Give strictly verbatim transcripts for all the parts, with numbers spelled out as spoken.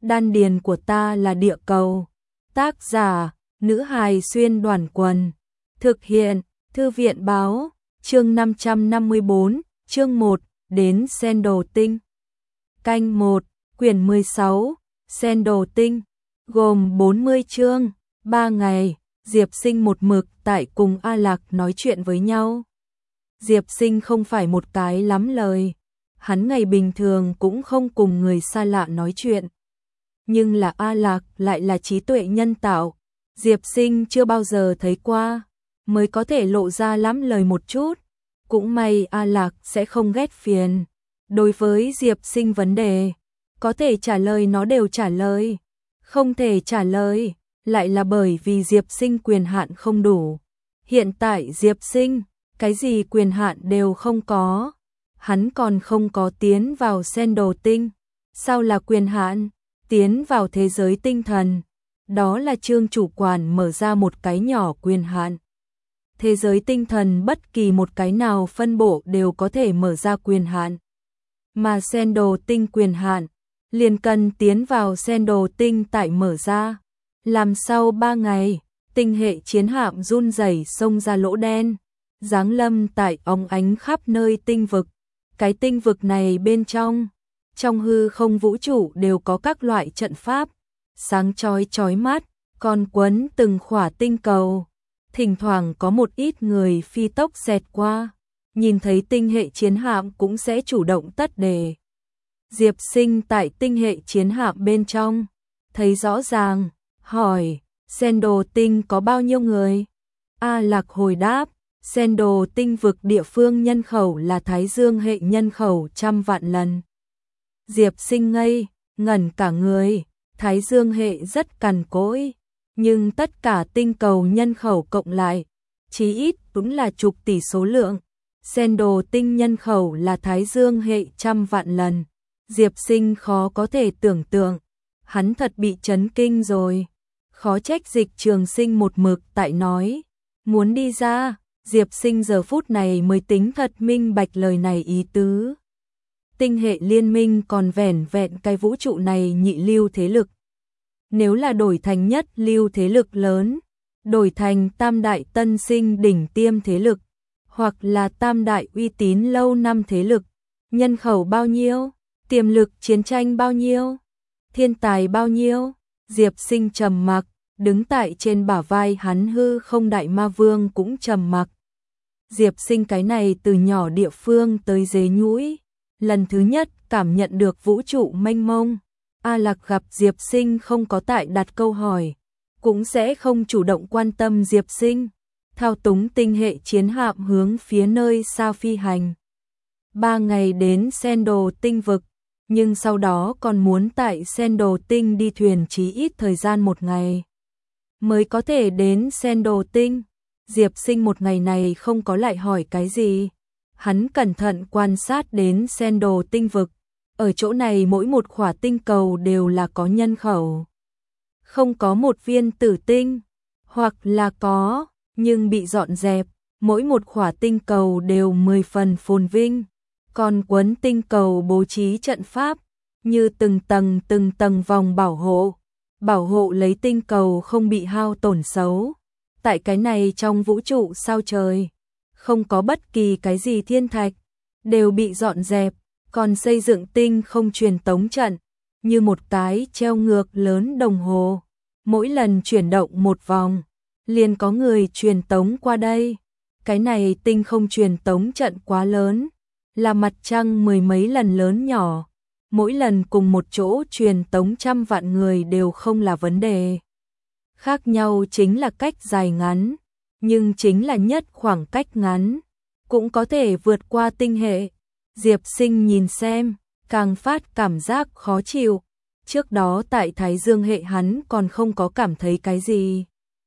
Đan điền của ta là địa cầu. Tác giả, nữ hài xuyên đoàn quần. Thực hiện, thư viện báo, chương năm trăm năm mươi bốn, chương một, đến Sen Đồ Tinh. Canh một, quyển mười sáu, Sen Đồ Tinh, gồm bốn mươi chương, ba ngày, Diệp Sinh một mực tại cùng A Lạc nói chuyện với nhau. Diệp Sinh không phải một cái lắm lời, hắn ngày bình thường cũng không cùng người xa lạ nói chuyện. Nhưng là A Lạc lại là trí tuệ nhân tạo, Diệp Sinh chưa bao giờ thấy qua, mới có thể lộ ra lắm lời một chút. Cũng may A Lạc sẽ không ghét phiền. Đối với Diệp Sinh vấn đề, có thể trả lời nó đều trả lời, không thể trả lời, lại là bởi vì Diệp Sinh quyền hạn không đủ. Hiện tại Diệp Sinh, cái gì quyền hạn đều không có, hắn còn không có tiến vào Sen Đồ Tinh. Sao là quyền hạn? Tiến vào thế giới tinh thần, đó là Trương chủ quản mở ra một cái nhỏ quyền hạn. Thế giới tinh thần bất kỳ một cái nào phân bộ đều có thể mở ra quyền hạn. Mà Sen Đồ Tinh quyền hạn, liền cần tiến vào Sen Đồ Tinh tại mở ra. Làm sau ba ngày, tinh hệ chiến hạm run rẩy xông ra lỗ đen, giáng lâm tại óng ánh khắp nơi tinh vực. Cái tinh vực này bên trong, trong hư không vũ trụ đều có các loại trận pháp, sáng chói chói mắt, còn quấn từng khỏa tinh cầu. Thỉnh thoảng có một ít người phi tốc xẹt qua, nhìn thấy tinh hệ chiến hạm cũng sẽ chủ động tất đề. Diệp Sinh tại tinh hệ chiến hạm bên trong, thấy rõ ràng, hỏi, Sen Đồ Tinh có bao nhiêu người? A Lạc hồi đáp, Sen Đồ Tinh vực địa phương nhân khẩu là Thái Dương hệ nhân khẩu trăm vạn lần. Diệp Sinh ngây, ngẩn cả người, Thái Dương hệ rất cằn cỗi, nhưng tất cả tinh cầu nhân khẩu cộng lại, chí ít cũng là chục tỷ số lượng. Sen Đồ Tinh nhân khẩu là Thái Dương hệ trăm vạn lần. Diệp Sinh khó có thể tưởng tượng, hắn thật bị chấn kinh rồi. Khó trách Dịch Trường Sinh một mực tại nói, muốn đi ra. Diệp Sinh giờ phút này mới tính thật minh bạch lời này ý tứ. Tinh hệ liên minh còn vẻn vẹn cái vũ trụ này nhị lưu thế lực. Nếu là đổi thành nhất lưu thế lực lớn, đổi thành tam đại tân sinh đỉnh tiêm thế lực, hoặc là tam đại uy tín lâu năm thế lực, nhân khẩu bao nhiêu, tiềm lực chiến tranh bao nhiêu, thiên tài bao nhiêu. Diệp Sinh trầm mặc, đứng tại trên bả vai hắn hư không đại ma vương cũng trầm mặc. Diệp Sinh cái này từ nhỏ địa phương tới dế nhũi, lần thứ nhất cảm nhận được vũ trụ mênh mông. A Lạc gặp Diệp Sinh không có tại đặt câu hỏi, cũng sẽ không chủ động quan tâm Diệp Sinh, thao túng tinh hệ chiến hạm hướng phía nơi xa phi hành. Ba ngày đến Sen Đồ Tinh vực, nhưng sau đó còn muốn tại Sen Đồ Tinh đi thuyền chí ít thời gian một ngày, mới có thể đến Sen Đồ Tinh. Diệp Sinh một ngày này không có lại hỏi cái gì, hắn cẩn thận quan sát đến Sen Đồ Tinh vực. Ở chỗ này mỗi một khỏa tinh cầu đều là có nhân khẩu. Không có một viên tử tinh, hoặc là có, nhưng bị dọn dẹp, mỗi một khỏa tinh cầu đều mười phần phồn vinh. Còn quấn tinh cầu bố trí trận pháp, như từng tầng từng tầng vòng bảo hộ, bảo hộ lấy tinh cầu không bị hao tổn xấu. Tại cái này trong vũ trụ sao trời, không có bất kỳ cái gì thiên thạch, đều bị dọn dẹp. Còn xây dựng tinh không truyền tống trận, như một cái treo ngược lớn đồng hồ. Mỗi lần chuyển động một vòng, liền có người truyền tống qua đây. Cái này tinh không truyền tống trận quá lớn, là mặt trăng mười mấy lần lớn nhỏ. Mỗi lần cùng một chỗ truyền tống trăm vạn người đều không là vấn đề. Khác nhau chính là cách dài ngắn, nhưng chính là nhất khoảng cách ngắn, cũng có thể vượt qua tinh hệ. Diệp Sinh nhìn xem, càng phát cảm giác khó chịu. Trước đó tại Thái Dương hệ hắn còn không có cảm thấy cái gì.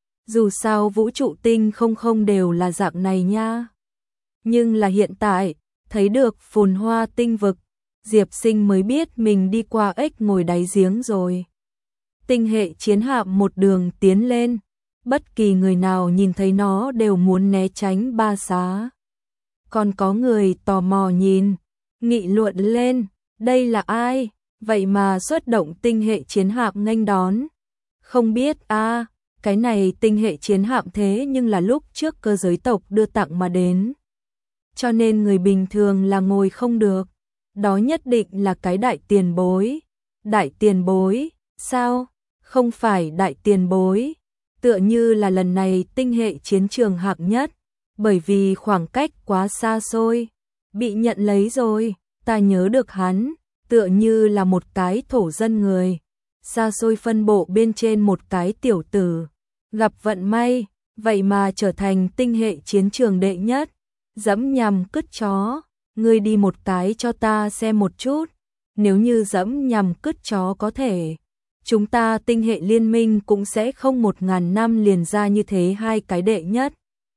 Dù sao vũ trụ tinh không không đều là dạng này nha. Nhưng là hiện tại, thấy được phồn hoa tinh vực, Diệp Sinh mới biết mình đi qua ếch ngồi đáy giếng rồi. Tinh hệ chiến hạm một đường tiến lên, bất kỳ người nào nhìn thấy nó đều muốn né tránh ba xá. Còn có người tò mò nhìn, nghị luận lên, đây là ai? vậy mà xuất động tinh hệ chiến hạm nghênh đón. Không biết a, à, cái này tinh hệ chiến hạm thế nhưng là lúc trước cơ giới tộc đưa tặng mà đến. Cho nên người bình thường là ngồi không được. Đó nhất định là cái đại tiền bối. Đại tiền bối, sao? Không phải đại tiền bối. Tựa như là lần này tinh hệ chiến trường hạng nhất. Bởi vì khoảng cách quá xa xôi. Bị nhận lấy rồi. Ta nhớ được hắn. Tựa như là một cái thổ dân người. Xa xôi phân bộ bên trên một cái tiểu tử. Gặp vận may. Vậy mà trở thành tinh hệ chiến trường đệ nhất. Dẫm nhằm cứt chó. Ngươi đi một cái cho ta xem một chút. Nếu như dẫm nhằm cứt chó có thể, chúng ta tinh hệ liên minh cũng sẽ không một ngàn năm liền ra như thế hai cái đệ nhất.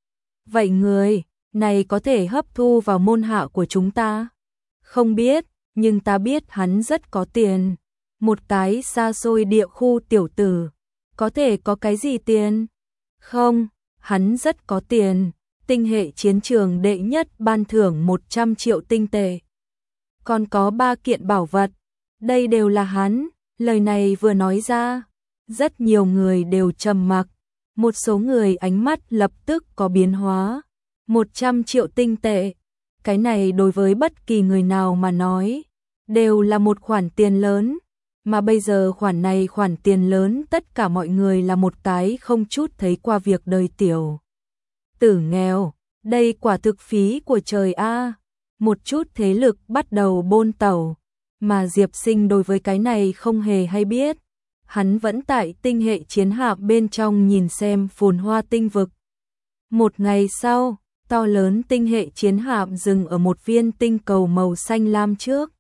Vậy người này có thể hấp thu vào môn hạ của chúng ta? Không biết, nhưng ta biết hắn rất có tiền. Một cái xa xôi địa khu tiểu tử, có thể có cái gì tiền? Không, hắn rất có tiền. Tinh hệ chiến trường đệ nhất ban thưởng một trăm triệu tinh tệ. Còn có ba kiện bảo vật. Đây đều là hắn. Lời này vừa nói ra, rất nhiều người đều trầm mặc. Một số người ánh mắt lập tức có biến hóa. một trăm triệu tinh tệ. Cái này đối với bất kỳ người nào mà nói, đều là một khoản tiền lớn. Mà bây giờ khoản này khoản tiền lớn tất cả mọi người là một cái không chút thấy qua việc đời tiểu tử nghèo. Đây quả thực phí của trời a. Một chút thế lực bắt đầu bôn tẩu. Mà Diệp Sinh đối với cái này không hề hay biết. Hắn vẫn tại tinh hệ chiến hạm bên trong nhìn xem phồn hoa tinh vực. Một ngày sau, to lớn tinh hệ chiến hạm dừng ở một viên tinh cầu màu xanh lam trước.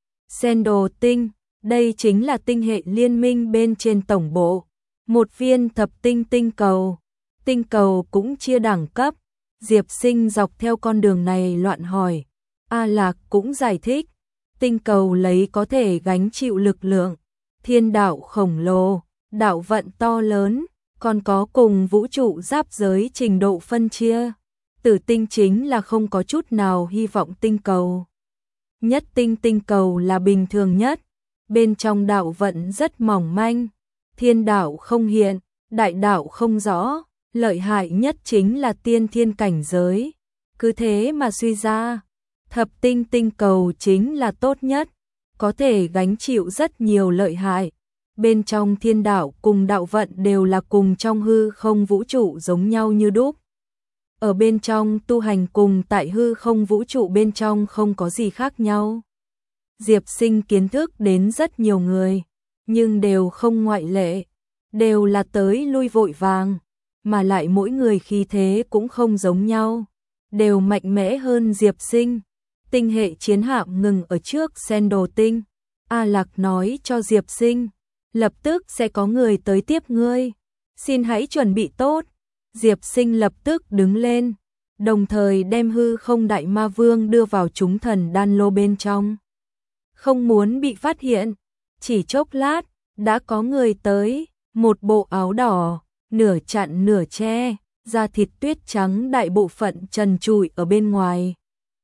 Sendor tinh, đây chính là tinh hệ liên minh bên trên tổng bộ. Một viên thập tinh tinh cầu. Tinh cầu cũng chia đẳng cấp. Diệp Sinh dọc theo con đường này loạn hỏi. A Lạc cũng giải thích. Tinh cầu lấy có thể gánh chịu lực lượng. Thiên đạo khổng lồ, đạo vận to lớn, còn có cùng vũ trụ giáp giới trình độ phân chia. Tử tinh chính là không có chút nào hy vọng tinh cầu. Nhất tinh tinh cầu là bình thường nhất. Bên trong đạo vận rất mỏng manh. Thiên đạo không hiện, đại đạo không rõ. Lợi hại nhất chính là tiên thiên cảnh giới. Cứ thế mà suy ra, thập tinh tinh cầu chính là tốt nhất, có thể gánh chịu rất nhiều lợi hại. Bên trong thiên đạo cùng đạo vận đều là cùng trong hư không vũ trụ giống nhau như đúc. Ở bên trong tu hành cùng tại hư không vũ trụ bên trong không có gì khác nhau. Diệp Sinh kiến thức đến rất nhiều người, nhưng đều không ngoại lệ, đều là tới lui vội vàng. Mà lại mỗi người khí thế cũng không giống nhau, đều mạnh mẽ hơn Diệp Sinh. Tinh hệ chiến hạm ngừng ở trước Sendor tinh. A Lạc nói cho Diệp Sinh, lập tức sẽ có người tới tiếp ngươi. Xin hãy chuẩn bị tốt. Diệp Sinh lập tức đứng lên, đồng thời đem hư không đại ma vương đưa vào chúng thần đan lô bên trong. Không muốn bị phát hiện, chỉ chốc lát, đã có người tới, một bộ áo đỏ. Nửa chặn nửa che, da thịt tuyết trắng đại bộ phận trần trụi ở bên ngoài.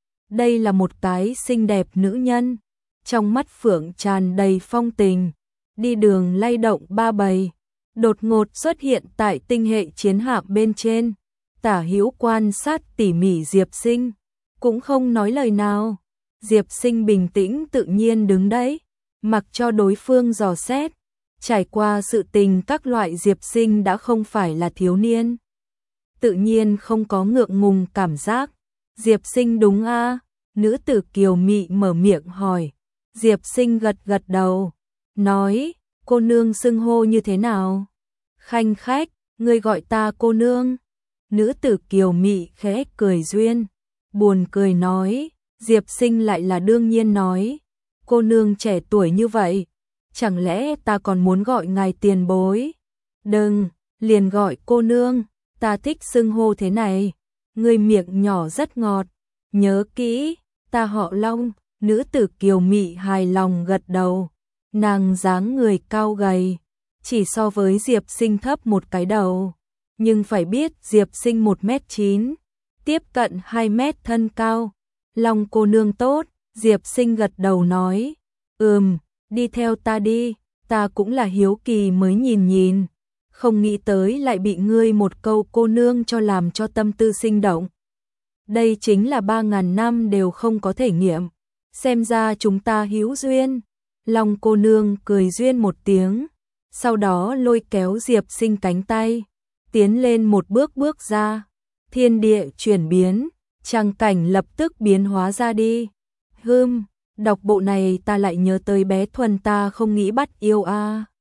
Đây là một cái xinh đẹp nữ nhân, trong mắt phượng tràn đầy phong tình, đi đường lay động ba bầy, đột ngột xuất hiện tại tinh hệ chiến hạm bên trên. Tả hữu quan sát tỉ mỉ Diệp Sinh, cũng không nói lời nào. Diệp Sinh bình tĩnh tự nhiên đứng đấy, mặc cho đối phương dò xét. Trải qua sự tình các loại Diệp Sinh đã không phải là thiếu niên. Tự nhiên không có ngượng ngùng cảm giác. Diệp Sinh đúng a? À? Nữ tử kiều mị mở miệng hỏi. Diệp Sinh gật gật đầu, nói, cô nương xưng hô như thế nào? Khanh khách, ngươi gọi ta cô nương. Nữ tử kiều mị khẽ cười duyên, buồn cười nói. Diệp Sinh lại là đương nhiên nói, cô nương trẻ tuổi như vậy, chẳng lẽ ta còn muốn gọi ngài tiền bối? Đừng, liền gọi cô nương, ta thích xưng hô thế này. Người miệng nhỏ rất ngọt, nhớ kỹ, ta họ Long. Nữ tử kiều mị hài lòng gật đầu. Nàng dáng người cao gầy, chỉ so với Diệp Sinh thấp một cái đầu. Nhưng phải biết Diệp Sinh một mét chín, tiếp cận hai mét thân cao. Long cô nương tốt, Diệp Sinh gật đầu nói. Ừm, đi theo ta đi, ta cũng là hiếu kỳ mới nhìn nhìn, không nghĩ tới lại bị ngươi một câu cô nương cho làm cho tâm tư sinh động. Đây chính là ba ngàn năm đều không có thể nghiệm, xem ra chúng ta hữu duyên. Long cô nương cười duyên một tiếng, sau đó lôi kéo Diệp Sinh cánh tay, tiến lên một bước bước ra, thiên địa chuyển biến, trang cảnh lập tức biến hóa ra đi. Hừm, đọc bộ này ta lại nhớ tới bé Thuần ta không nghĩ bắt yêu a. À.